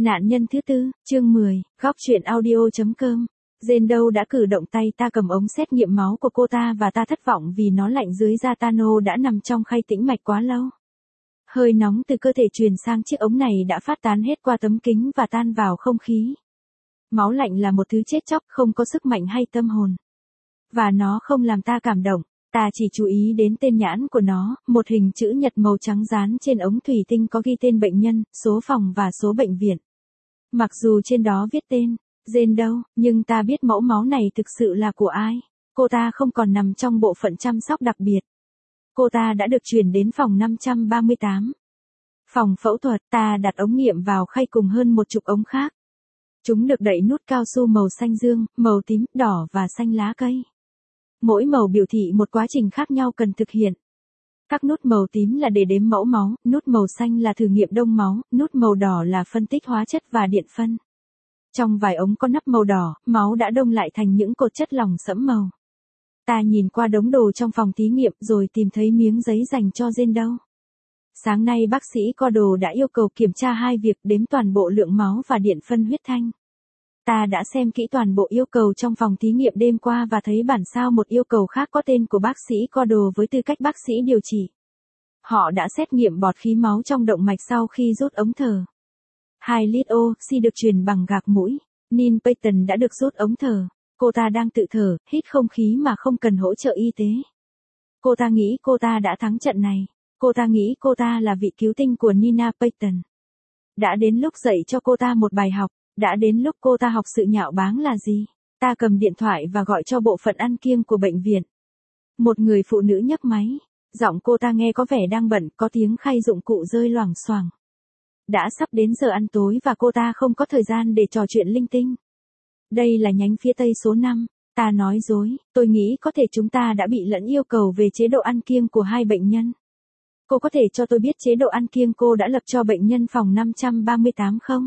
Nạn nhân thứ tư, chương 10, góc truyện audio.com. Jane Doe đã cử động tay ta cầm ống xét nghiệm máu của cô ta và ta thất vọng vì nó lạnh dưới da. Tano đã nằm trong khay tĩnh mạch quá lâu. Hơi nóng từ cơ thể truyền sang chiếc ống này đã phát tán hết qua tấm kính và tan vào không khí. Máu lạnh là một thứ chết chóc, không có sức mạnh hay tâm hồn. Và nó không làm ta cảm động. Ta chỉ chú ý đến tên nhãn của nó, một hình chữ nhật màu trắng dán trên ống thủy tinh có ghi tên bệnh nhân, số phòng và số bệnh viện. Mặc dù trên đó viết tên Jane Doe, nhưng ta biết mẫu máu này thực sự là của ai. Cô ta không còn nằm trong bộ phận chăm sóc đặc biệt. Cô ta đã được chuyển đến phòng 538. Phòng phẫu thuật. Ta đặt ống nghiệm vào khay cùng hơn một chục ống khác. Chúng được đậy nút cao su màu xanh dương, màu tím, đỏ và xanh lá cây. Mỗi màu biểu thị một quá trình khác nhau cần thực hiện. Các nút màu tím là để đếm mẫu máu, nút màu xanh là thử nghiệm đông máu, nút màu đỏ là phân tích hóa chất và điện phân. Trong vài ống có nắp màu đỏ, máu đã đông lại thành những cột chất lỏng sẫm màu. Ta nhìn qua đống đồ trong phòng thí nghiệm rồi tìm thấy miếng giấy dành cho Jane Doe. Sáng nay bác sĩ Cordell đã yêu cầu kiểm tra hai việc: đếm toàn bộ lượng máu và điện phân huyết thanh. Ta đã xem kỹ toàn bộ yêu cầu trong phòng thí nghiệm đêm qua và thấy bản sao một yêu cầu khác có tên của bác sĩ Cordell với tư cách bác sĩ điều trị. Họ đã xét nghiệm bọt khí máu trong động mạch sau khi rút ống thở. 2 lít oxy được truyền bằng gạc mũi. Neil Payton đã được rút ống thở. Cô ta đang tự thở, hít không khí mà không cần hỗ trợ y tế. Cô ta nghĩ cô ta đã thắng trận này. Cô ta nghĩ cô ta là vị cứu tinh của Nina Payton. Đã đến lúc dạy cho cô ta một bài học. Đã đến lúc cô ta học sự nhạo báng là gì. Ta cầm điện thoại và gọi cho bộ phận ăn kiêng của bệnh viện. Một người phụ nữ nhấc máy. Giọng cô ta nghe có vẻ đang bận, có tiếng khay dụng cụ rơi loảng xoảng. Đã sắp đến giờ ăn tối và cô ta không có thời gian để trò chuyện linh tinh. Đây là nhánh phía tây số 5. Ta nói dối, tôi nghĩ có thể chúng ta đã bị lẫn yêu cầu về chế độ ăn kiêng của hai bệnh nhân. Cô có thể cho tôi biết chế độ ăn kiêng cô đã lập cho bệnh nhân phòng 538 không?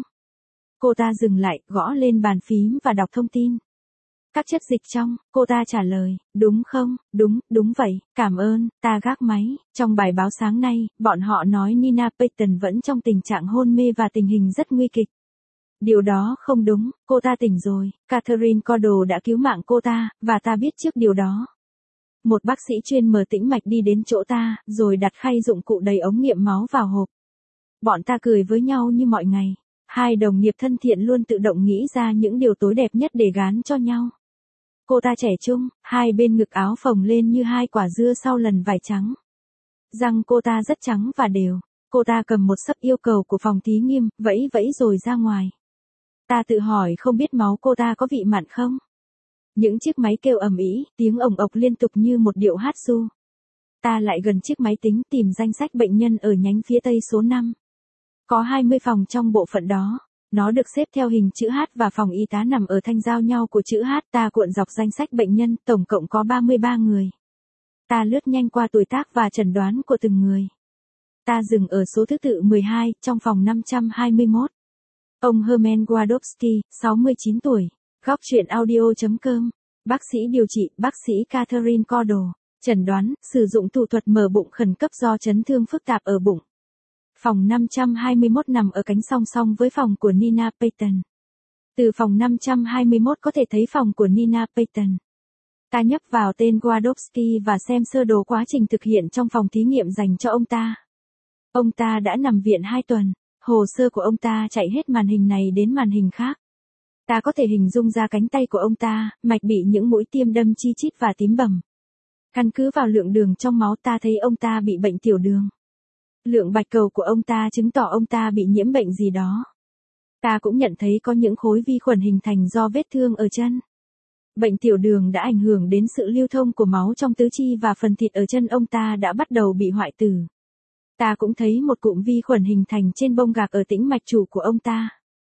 Cô ta dừng lại, gõ lên bàn phím và đọc thông tin. Các chất dịch trong, cô ta trả lời, đúng không, đúng vậy, cảm ơn. Ta gác máy. Trong bài báo sáng nay, bọn họ nói Nina Payton vẫn trong tình trạng hôn mê và tình hình rất nguy kịch. Điều đó không đúng, cô ta tỉnh rồi. Catherine Cordell đã cứu mạng cô ta, và ta biết trước điều đó. Một bác sĩ chuyên mở tĩnh mạch đi đến chỗ ta, rồi đặt khay dụng cụ đầy ống nghiệm máu vào hộp. Bọn ta cười với nhau như mọi ngày. Hai đồng nghiệp thân thiện luôn tự động nghĩ ra những điều tối đẹp nhất để gán cho nhau. Cô ta trẻ trung, hai bên ngực áo phồng lên như hai quả dưa sau lần vải trắng. Răng cô ta rất trắng và đều. Cô ta cầm một xấp yêu cầu của phòng thí nghiệm, vẫy vẫy rồi ra ngoài. Ta tự hỏi không biết máu cô ta có vị mặn không? Những chiếc máy kêu ầm ĩ, tiếng ồng ộc liên tục như một điệu hát ru. Ta lại gần chiếc máy tính tìm danh sách bệnh nhân ở nhánh phía tây số 5. Có 20 phòng trong bộ phận đó. Nó được xếp theo hình chữ H và phòng y tá nằm ở thanh giao nhau của chữ H. Ta cuộn dọc danh sách bệnh nhân, tổng cộng có 33 người. Ta lướt nhanh qua tuổi tác và chẩn đoán của từng người. Ta dừng ở số thứ tự 12, trong phòng 521. Ông Herman Gwadowski, 69 tuổi. Góc truyện audio.com. Bác sĩ điều trị, bác sĩ Catherine Cordell. Chẩn đoán, sử dụng thủ thuật mở bụng khẩn cấp do chấn thương phức tạp ở bụng. Phòng 521 nằm ở cánh song song với phòng của Nina Payton. Từ phòng 521 có thể thấy phòng của Nina Payton. Ta nhấp vào tên Gwadowski và xem sơ đồ quá trình thực hiện trong phòng thí nghiệm dành cho ông ta. Ông ta đã nằm viện 2 tuần. Hồ sơ của ông ta chạy hết màn hình này đến màn hình khác. Ta có thể hình dung ra cánh tay của ông ta, mạch bị những mũi tiêm đâm chi chít và tím bầm. Căn cứ vào lượng đường trong máu ta thấy ông ta bị bệnh tiểu đường. Lượng bạch cầu của ông ta chứng tỏ ông ta bị nhiễm bệnh gì đó. Ta cũng nhận thấy có những khối vi khuẩn hình thành do vết thương ở chân. Bệnh tiểu đường đã ảnh hưởng đến sự lưu thông của máu trong tứ chi và phần thịt ở chân ông ta đã bắt đầu bị hoại tử. Ta cũng thấy một cụm vi khuẩn hình thành trên bông gạc ở tĩnh mạch chủ của ông ta.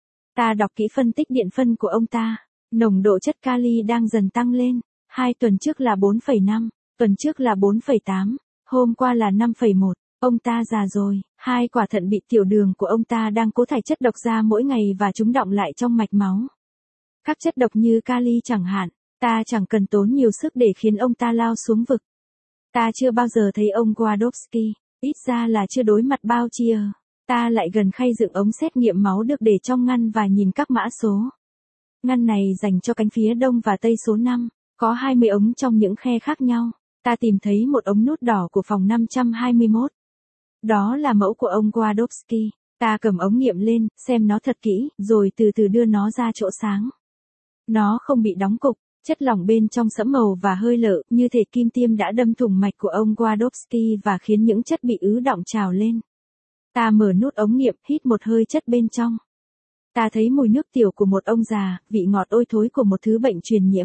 Ta đọc kỹ phân tích điện phân của ông ta. Nồng độ chất kali đang dần tăng lên. 2 tuần trước là 4,5, tuần trước là 4,8, hôm qua là 5,1. Ông ta già rồi, 2 quả thận bị tiểu đường của ông ta đang cố thải chất độc ra mỗi ngày và chúng đọng lại trong mạch máu. Các chất độc như kali chẳng hạn, ta chẳng cần tốn nhiều sức để khiến ông ta lao xuống vực. Ta chưa bao giờ thấy ông Gwadowski, ít ra là chưa đối mặt bao chia. Ta lại gần khay dựng ống xét nghiệm máu được để trong ngăn và nhìn các mã số. Ngăn này dành cho cánh phía đông và tây số 5, có 20 ống trong những khe khác nhau. Ta tìm thấy một ống nút đỏ của phòng 521. Đó là mẫu của ông Gwadowski. Ta cầm ống nghiệm lên, xem nó thật kỹ, rồi từ từ đưa nó ra chỗ sáng. Nó không bị đóng cục, chất lỏng bên trong sẫm màu và hơi lợ, như thể kim tiêm đã đâm thủng mạch của ông Gwadowski và khiến những chất bị ứ đọng trào lên. Ta mở nút ống nghiệm, hít một hơi chất bên trong. Ta thấy mùi nước tiểu của một ông già, vị ngọt ôi thối của một thứ bệnh truyền nhiễm.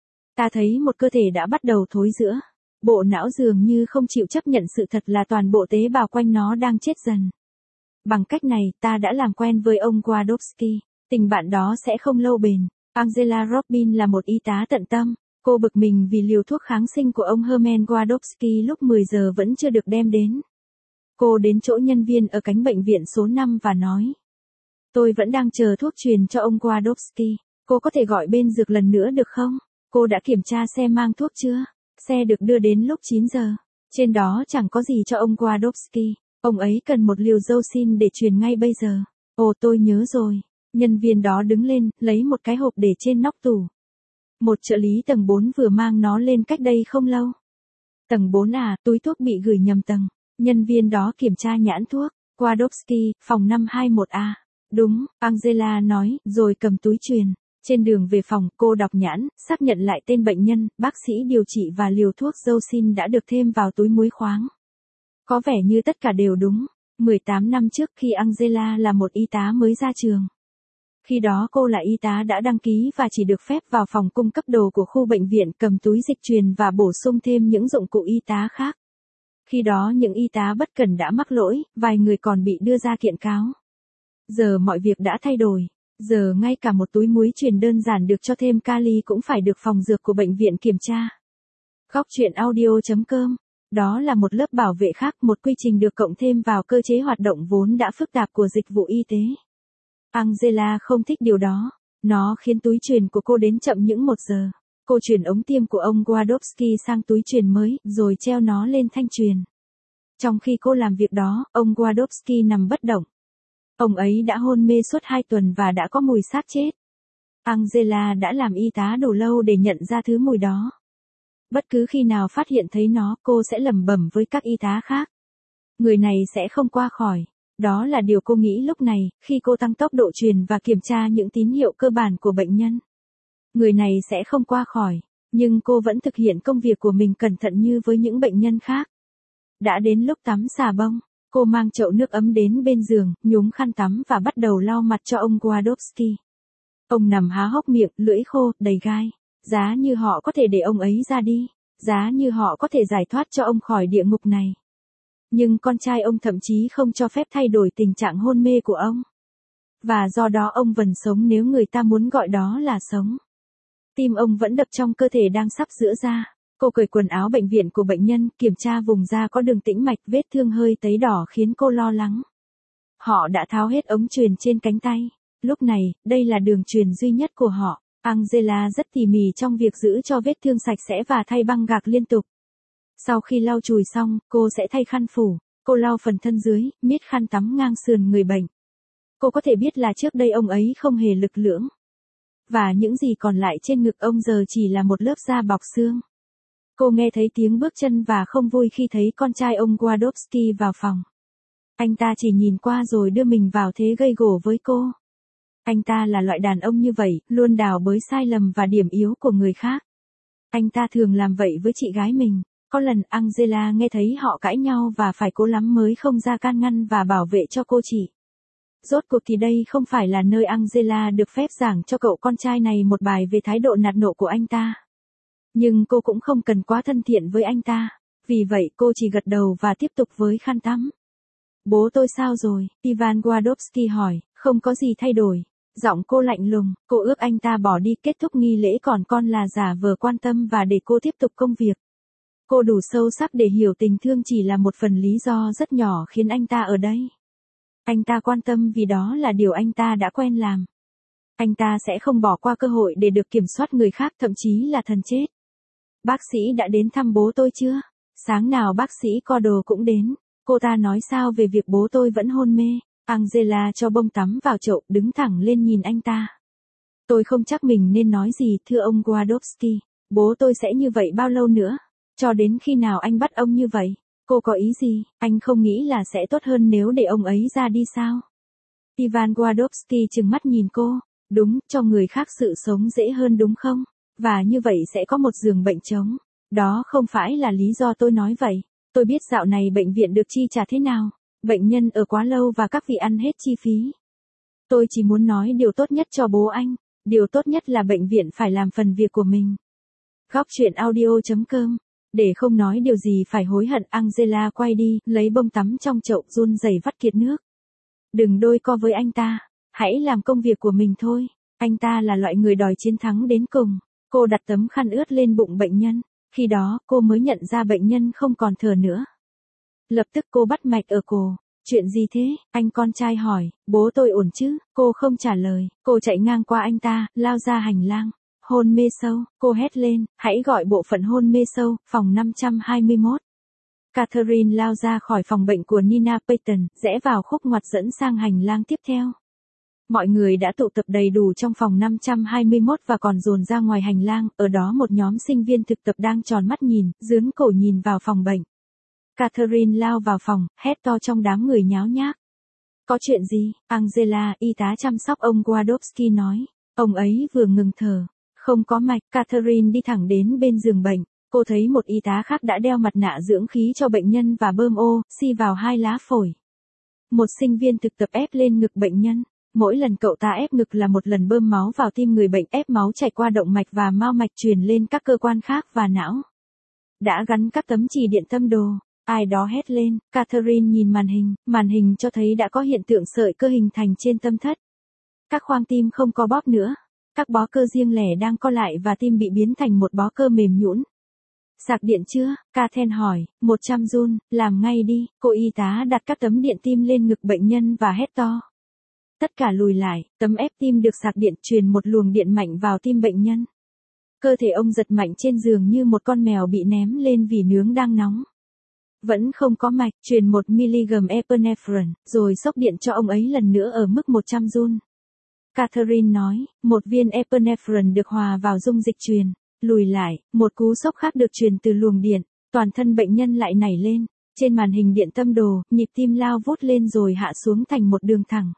Ta thấy một cơ thể đã bắt đầu thối rữa. Bộ não dường như không chịu chấp nhận sự thật là toàn bộ tế bào quanh nó đang chết dần. Bằng cách này, ta đã làm quen với ông Gwadowski. Tình bạn đó sẽ không lâu bền. Angela Robin là một y tá tận tâm. Cô bực mình vì liều thuốc kháng sinh của ông Herman Gwadowski lúc 10 giờ vẫn chưa được đem đến. Cô đến chỗ nhân viên ở cánh bệnh viện số 5 và nói. Tôi vẫn đang chờ thuốc truyền cho ông Gwadowski. Cô có thể gọi bên dược lần nữa được không? Cô đã kiểm tra xe mang thuốc chưa? Xe được đưa đến lúc 9 giờ. Trên đó chẳng có gì cho ông Gwadowski. Ông ấy cần một liều Zocin để truyền ngay bây giờ. Ồ, tôi nhớ rồi. Nhân viên đó đứng lên, lấy một cái hộp để trên nóc tủ. Một trợ lý tầng 4 vừa mang nó lên cách đây không lâu. Tầng 4 à, túi thuốc bị gửi nhầm tầng. Nhân viên đó kiểm tra nhãn thuốc. Gwadowski, phòng 521A. Đúng, Angela nói, rồi cầm túi truyền. Trên đường về phòng, cô đọc nhãn, xác nhận lại tên bệnh nhân, bác sĩ điều trị và liều thuốc Zocin đã được thêm vào túi muối khoáng. Có vẻ như tất cả đều đúng. 18 năm trước khi Angela là một y tá mới ra trường. Khi đó cô là y tá đã đăng ký và chỉ được phép vào phòng cung cấp đồ của khu bệnh viện, cầm túi dịch truyền và bổ sung thêm những dụng cụ y tá khác. Khi đó những y tá bất cẩn đã mắc lỗi, vài người còn bị đưa ra kiện cáo. Giờ mọi việc đã thay đổi. Giờ ngay cả một túi muối truyền đơn giản được cho thêm kali cũng phải được phòng dược của bệnh viện kiểm tra. Góc truyện audio.com. Đó là một lớp bảo vệ khác, một quy trình được cộng thêm vào cơ chế hoạt động vốn đã phức tạp của dịch vụ y tế. Angela không thích điều đó. Nó khiến túi truyền của cô đến chậm những 1 giờ. Cô truyền ống tiêm của ông Gwadowski sang túi truyền mới, rồi treo nó lên thanh truyền. Trong khi cô làm việc đó, ông Gwadowski nằm bất động. Ông ấy đã hôn mê suốt 2 tuần và đã có mùi xác chết. Angela đã làm y tá đủ lâu để nhận ra thứ mùi đó. Bất cứ khi nào phát hiện thấy nó, cô sẽ lẩm bẩm với các y tá khác. Người này sẽ không qua khỏi. Đó là điều cô nghĩ lúc này, khi cô tăng tốc độ truyền và kiểm tra những tín hiệu cơ bản của bệnh nhân. Người này sẽ không qua khỏi, nhưng cô vẫn thực hiện công việc của mình cẩn thận như với những bệnh nhân khác. Đã đến lúc tắm xà bông, cô mang chậu nước ấm đến bên giường, nhúng khăn tắm và bắt đầu lau mặt cho ông Gwadowski. Ông nằm há hốc miệng, lưỡi khô, đầy gai. Giá như họ có thể để ông ấy ra đi. Giá như họ có thể giải thoát cho ông khỏi địa ngục này. Nhưng con trai ông thậm chí không cho phép thay đổi tình trạng hôn mê của ông. Và do đó ông vẫn sống nếu người ta muốn gọi đó là sống. Tim ông vẫn đập trong cơ thể đang sắp giữa ra. Cô cởi quần áo bệnh viện của bệnh nhân, kiểm tra vùng da có đường tĩnh mạch, vết thương hơi tấy đỏ khiến cô lo lắng. Họ đã tháo hết ống truyền trên cánh tay. Lúc này, đây là đường truyền duy nhất của họ. Angela rất tỉ mỉ trong việc giữ cho vết thương sạch sẽ và thay băng gạc liên tục. Sau khi lau chùi xong, cô sẽ thay khăn phủ. Cô lau phần thân dưới, miết khăn tắm ngang sườn người bệnh. Cô có thể biết là trước đây ông ấy không hề lực lưỡng. Và những gì còn lại trên ngực ông giờ chỉ là một lớp da bọc xương. Cô nghe thấy tiếng bước chân và không vui khi thấy con trai ông Gwadowski vào phòng. Anh ta chỉ nhìn qua rồi đưa mình vào thế gây gổ với cô. Anh ta là loại đàn ông như vậy, luôn đào bới sai lầm và điểm yếu của người khác. Anh ta thường làm vậy với chị gái mình. Có lần Angela nghe thấy họ cãi nhau và phải cố lắm mới không ra can ngăn và bảo vệ cho cô chị. Rốt cuộc thì đây không phải là nơi Angela được phép giảng cho cậu con trai này một bài về thái độ nạt nộ của anh ta. Nhưng cô cũng không cần quá thân thiện với anh ta. Vì vậy cô chỉ gật đầu và tiếp tục với khăn tắm. Bố tôi sao rồi? Ivan Gwadowski hỏi. Không có gì thay đổi. Giọng cô lạnh lùng, cô ước anh ta bỏ đi kết thúc nghi lễ còn con là giả vờ quan tâm và để cô tiếp tục công việc. Cô đủ sâu sắc để hiểu tình thương chỉ là một phần lý do rất nhỏ khiến anh ta ở đây. Anh ta quan tâm vì đó là điều anh ta đã quen làm. Anh ta sẽ không bỏ qua cơ hội để được kiểm soát người khác, thậm chí là thần chết. Bác sĩ đã đến thăm bố tôi chưa? Sáng nào bác sĩ Cordell cũng đến. Cô ta nói sao về việc bố tôi vẫn hôn mê? Angela cho bông tắm vào chậu, đứng thẳng lên nhìn anh ta. Tôi không chắc mình nên nói gì, thưa ông Gwadowski. Bố tôi sẽ như vậy bao lâu nữa? Cho đến khi nào anh bắt ông như vậy? Cô có ý gì? Anh không nghĩ là sẽ tốt hơn nếu để ông ấy ra đi sao? Ivan Gwadowski trừng mắt nhìn cô. Đúng, cho người khác sự sống dễ hơn đúng không? Và như vậy sẽ có một giường bệnh trống. Đó không phải là lý do tôi nói vậy. Tôi biết dạo này bệnh viện được chi trả thế nào. Bệnh nhân ở quá lâu và các vị ăn hết chi phí. Tôi chỉ muốn nói điều tốt nhất cho bố anh. Điều tốt nhất là bệnh viện phải làm phần việc của mình. Góc chuyện audio.com. Để không nói điều gì phải hối hận, Angela quay đi, lấy bông tắm trong chậu, run rẩy vắt kiệt nước. Đừng đôi co với anh ta. Hãy làm công việc của mình thôi. Anh ta là loại người đòi chiến thắng đến cùng. Cô đặt tấm khăn ướt lên bụng bệnh nhân. Khi đó, cô mới nhận ra bệnh nhân không còn thở nữa. Lập tức cô bắt mạch ở cổ. Chuyện gì thế? Anh con trai hỏi. Bố tôi ổn chứ? Cô không trả lời. Cô chạy ngang qua anh ta, lao ra hành lang. Hôn mê sâu. Cô hét lên. Hãy gọi bộ phận hôn mê sâu, phòng 521. Catherine lao ra khỏi phòng bệnh của Nina Payton, rẽ vào khúc ngoặt dẫn sang hành lang tiếp theo. Mọi người đã tụ tập đầy đủ trong phòng 521 và còn dồn ra ngoài hành lang, ở đó một nhóm sinh viên thực tập đang tròn mắt nhìn, dướn cổ nhìn vào phòng bệnh. Catherine lao vào phòng, hét to trong đám người nháo nhác. Có chuyện gì? Angela, y tá chăm sóc ông Gwadowski nói. Ông ấy vừa ngừng thở. Không có mạch. Catherine đi thẳng đến bên giường bệnh. Cô thấy một y tá khác đã đeo mặt nạ dưỡng khí cho bệnh nhân và bơm oxy vào 2 lá phổi. Một sinh viên thực tập ép lên ngực bệnh nhân. Mỗi lần cậu ta ép ngực là một lần bơm máu vào tim người bệnh, ép máu chảy qua động mạch và mao mạch truyền lên các cơ quan khác và não. Đã gắn các tấm chỉ điện tâm đồ. Ai đó hét lên. Catherine nhìn màn hình cho thấy đã có hiện tượng sợi cơ hình thành trên tâm thất. Các khoang tim không có bóp nữa. Các bó cơ riêng lẻ đang co lại và tim bị biến thành một bó cơ mềm nhũn. Sạc điện chưa? Catherine hỏi. 100 joule, làm ngay đi. Cô y tá đặt các tấm điện tim lên ngực bệnh nhân và hét to. Tất cả lùi lại, tấm ép tim được sạc điện truyền một luồng điện mạnh vào tim bệnh nhân. Cơ thể ông giật mạnh trên giường như một con mèo bị ném lên vì nướng đang nóng. Vẫn không có mạch, truyền 1 mg epinephrine, rồi sốc điện cho ông ấy lần nữa ở mức 100 joule. Catherine nói, một viên epinephrine được hòa vào dung dịch truyền. Lùi lại, một cú sốc khác được truyền từ luồng điện, toàn thân bệnh nhân lại nảy lên. Trên màn hình điện tâm đồ, nhịp tim lao vút lên rồi hạ xuống thành một đường thẳng.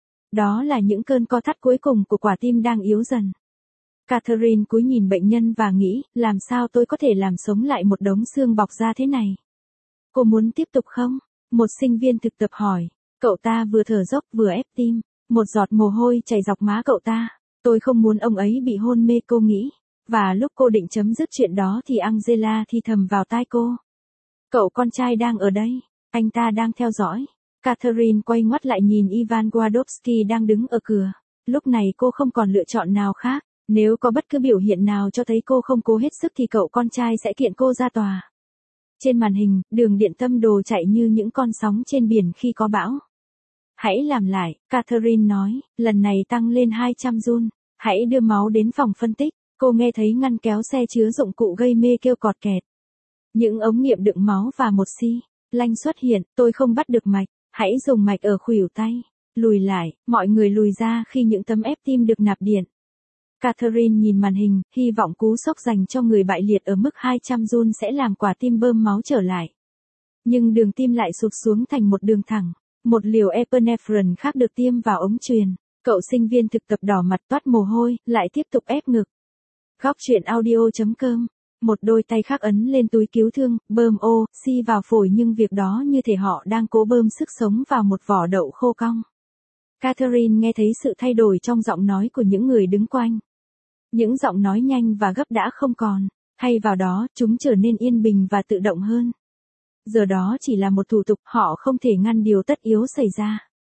Đó là những cơn co thắt cuối cùng của quả tim đang yếu dần. Catherine cúi nhìn bệnh nhân và nghĩ, làm sao tôi có thể làm sống lại một đống xương bọc ra thế này? Cô muốn tiếp tục không? Một sinh viên thực tập hỏi. Cậu ta vừa thở dốc vừa ép tim. Một giọt mồ hôi chảy dọc má cậu ta. Tôi không muốn ông ấy bị hôn mê, cô nghĩ. Và lúc cô định chấm dứt chuyện đó thì Angela thì thầm vào tai cô. Cậu con trai đang ở đây. Anh ta đang theo dõi. Catherine quay ngoắt lại nhìn Ivan Gwadowski đang đứng ở cửa. Lúc này cô không còn lựa chọn nào khác. Nếu có bất cứ biểu hiện nào cho thấy cô không cố hết sức thì cậu con trai sẽ kiện cô ra tòa. Trên màn hình, đường điện tâm đồ chạy như những con sóng trên biển khi có bão. Hãy làm lại, Catherine nói, lần này tăng lên 200 joule. Hãy đưa máu đến phòng phân tích. Cô nghe thấy ngăn kéo xe chứa dụng cụ gây mê kêu cọt kẹt. Những ống nghiệm đựng máu và một xi lanh xuất hiện, tôi không bắt được mạch. Hãy dùng mạch ở khuỷu tay. Lùi lại, mọi người lùi ra khi những tấm ép tim được nạp điện. Catherine nhìn màn hình, hy vọng cú sốc dành cho người bại liệt ở mức 200 joule sẽ làm quả tim bơm máu trở lại. Nhưng đường tim lại sụt xuống thành một đường thẳng. Một liều epinephrine khác được tiêm vào ống truyền. Cậu sinh viên thực tập đỏ mặt toát mồ hôi, lại tiếp tục ép ngực. Góc chuyện audio.com. Một đôi tay khác ấn lên túi cứu thương, bơm oxy vào phổi nhưng việc đó như thể họ đang cố bơm sức sống vào một vỏ đậu khô cong. Catherine nghe thấy sự thay đổi trong giọng nói của những người đứng quanh. Những giọng nói nhanh và gấp đã không còn, thay vào đó, chúng trở nên yên bình và tự động hơn. Giờ đó chỉ là một thủ tục, họ không thể ngăn điều tất yếu xảy ra.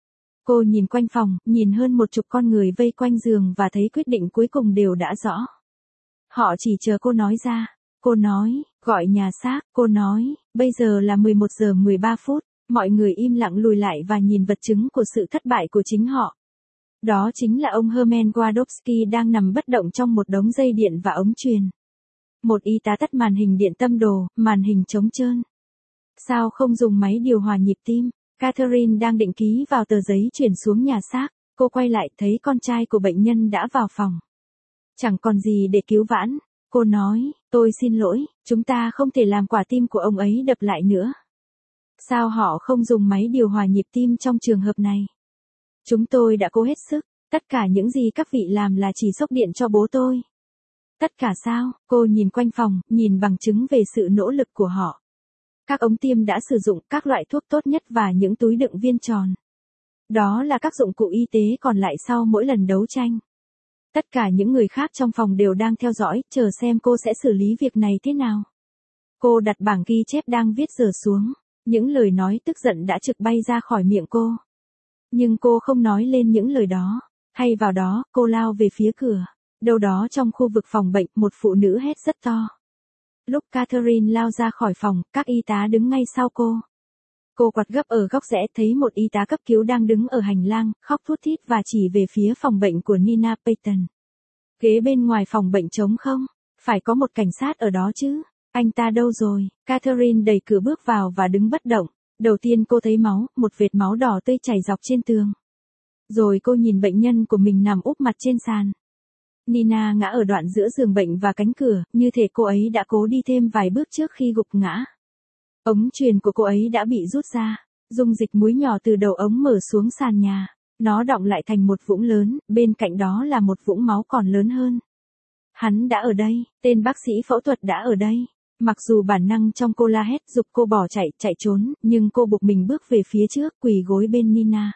Cô nhìn quanh phòng, nhìn hơn 10 con người vây quanh giường và thấy quyết định cuối cùng đều đã rõ. Họ chỉ chờ cô nói ra. Cô nói, gọi nhà xác, cô nói, bây giờ là 11 giờ 13 phút, mọi người im lặng lùi lại và nhìn vật chứng của sự thất bại của chính họ. Đó chính là ông Herman Gwadowski đang nằm bất động trong một đống dây điện và ống truyền. Một y tá tắt màn hình điện tâm đồ, màn hình trống trơn. Sao không dùng máy điều hòa nhịp tim? Catherine đang định ký vào tờ giấy chuyển xuống nhà xác, cô quay lại thấy con trai của bệnh nhân đã vào phòng. Chẳng còn gì để cứu vãn, cô nói, tôi xin lỗi, chúng ta không thể làm quả tim của ông ấy đập lại nữa. Sao họ không dùng máy điều hòa nhịp tim trong trường hợp này? Chúng tôi đã cố hết sức, tất cả những gì các vị làm là chỉ sốc điện cho bố tôi. Tất cả sao? Cô nhìn quanh phòng, nhìn bằng chứng về sự nỗ lực của họ. Các ống tiêm đã sử dụng các loại thuốc tốt nhất và những túi đựng viên tròn. Đó là các dụng cụ y tế còn lại sau mỗi lần đấu tranh. Tất cả những người khác trong phòng đều đang theo dõi, chờ xem cô sẽ xử lý việc này thế nào. Cô đặt bảng ghi chép đang viết dở xuống. Những lời nói tức giận đã trực bay ra khỏi miệng cô. Nhưng cô không nói lên những lời đó. Thay vào đó, cô lao về phía cửa. Đâu đó trong khu vực phòng bệnh, một phụ nữ hét rất to. Lúc Catherine lao ra khỏi phòng, các y tá đứng ngay sau cô. Cô quặt gấp ở góc rẽ thấy một y tá cấp cứu đang đứng ở hành lang, khóc thút thít và chỉ về phía phòng bệnh của Nina Payton. Ghế bên ngoài phòng bệnh trống không? Phải có một cảnh sát ở đó chứ? Anh ta đâu rồi? Catherine đẩy cửa bước vào và đứng bất động. Đầu tiên cô thấy máu, một vệt máu đỏ tươi chảy dọc trên tường. Rồi cô nhìn bệnh nhân của mình nằm úp mặt trên sàn. Nina ngã ở đoạn giữa giường bệnh và cánh cửa, như thể cô ấy đã cố đi thêm vài bước trước khi gục ngã. Ống truyền của cô ấy đã bị rút ra. Dung dịch muối nhỏ từ đầu ống mở xuống sàn nhà. Nó đọng lại thành một vũng lớn, bên cạnh đó là một vũng máu còn lớn hơn. Hắn đã ở đây, tên bác sĩ phẫu thuật đã ở đây. Mặc dù bản năng trong cô la hét giục cô bỏ chạy trốn, nhưng cô buộc mình bước về phía trước, quỳ gối bên Nina.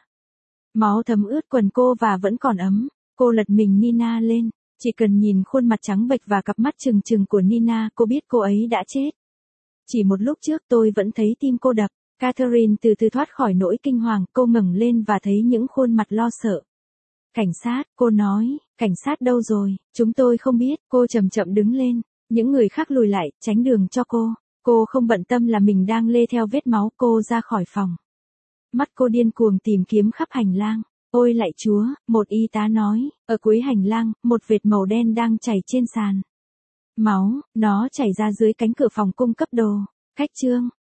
Máu thấm ướt quần cô và vẫn còn ấm. Cô lật mình Nina lên. Chỉ cần nhìn khuôn mặt trắng bệch và cặp mắt trừng trừng của Nina, cô biết cô ấy đã chết. Chỉ một lúc trước tôi vẫn thấy tim cô đập. Catherine từ từ thoát khỏi nỗi kinh hoàng, cô ngẩng lên và thấy những khuôn mặt lo sợ. Cảnh sát, cô nói, cảnh sát đâu rồi, chúng tôi không biết, cô chậm chậm đứng lên. Những người khác lùi lại, tránh đường cho cô. Cô không bận tâm là mình đang lê theo vết máu, cô ra khỏi phòng. Mắt cô điên cuồng tìm kiếm khắp hành lang. Ôi lạy Chúa, một y tá nói, ở cuối hành lang, một vệt màu đen đang chảy trên sàn. Máu, nó chảy ra dưới cánh cửa phòng cung cấp đồ. Cách chương.